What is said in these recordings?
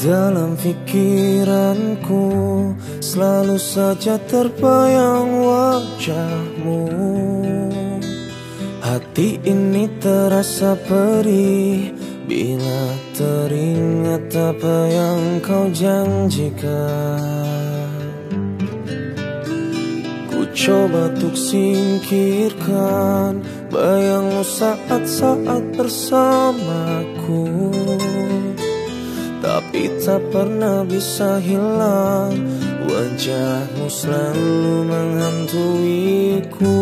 Dalam pikiranku selalu saja terbayang wajahmu. Hati ini terasa perih bila teringat apa yang kau janjikan. Ku coba untuk singkirkan bayangmu saat-saat bersamaku, tapi tak pernah bisa hilang. Wajahmu selalu menghantuiku.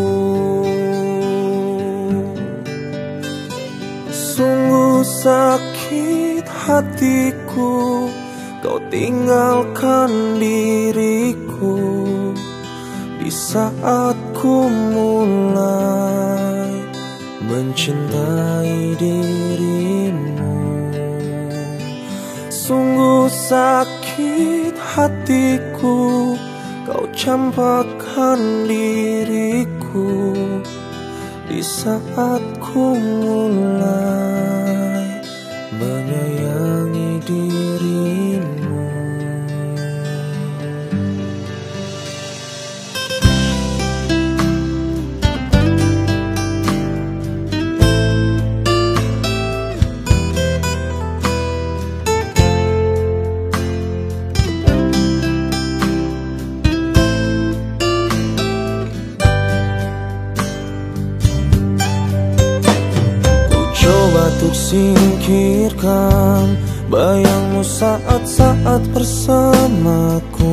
Sungguh sakit hatiku kau tinggalkan diriku di saat ku mulai mencintai dirimu. Sungguh sakit hatiku kau campakkan diriku di saat ku mulai menyayangi dirimu. Untuk singkirkan bayangmu saat-saat bersamaku,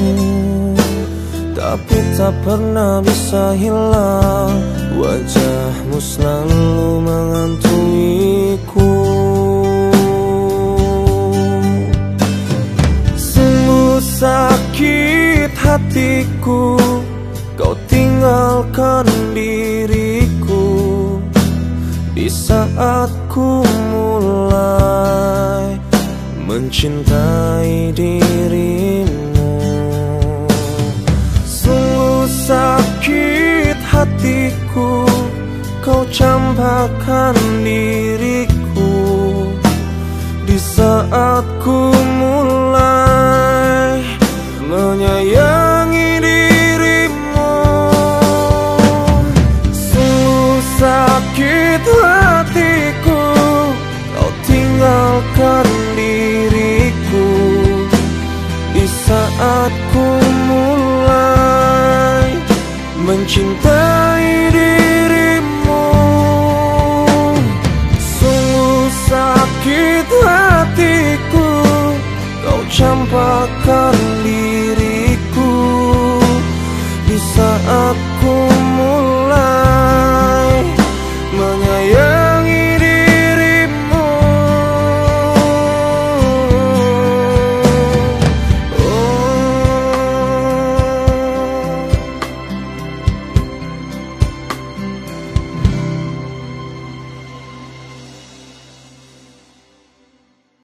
tapi tak pernah bisa hilang. Wajahmu selalu menghantuiku. Sungguh sakit hatiku kau tinggalkan diriku di saat ku mulai mencintai dirimu. Sungguh sakit hatiku kau campakkan diriku di saat ku mulai menyayangi dirimu. Sungguh sakit hatiku kau tinggalkan diriku di saat ku mulai mencintai dirimu. Sungguh sakit hatiku kau campakkan diriku di saat ku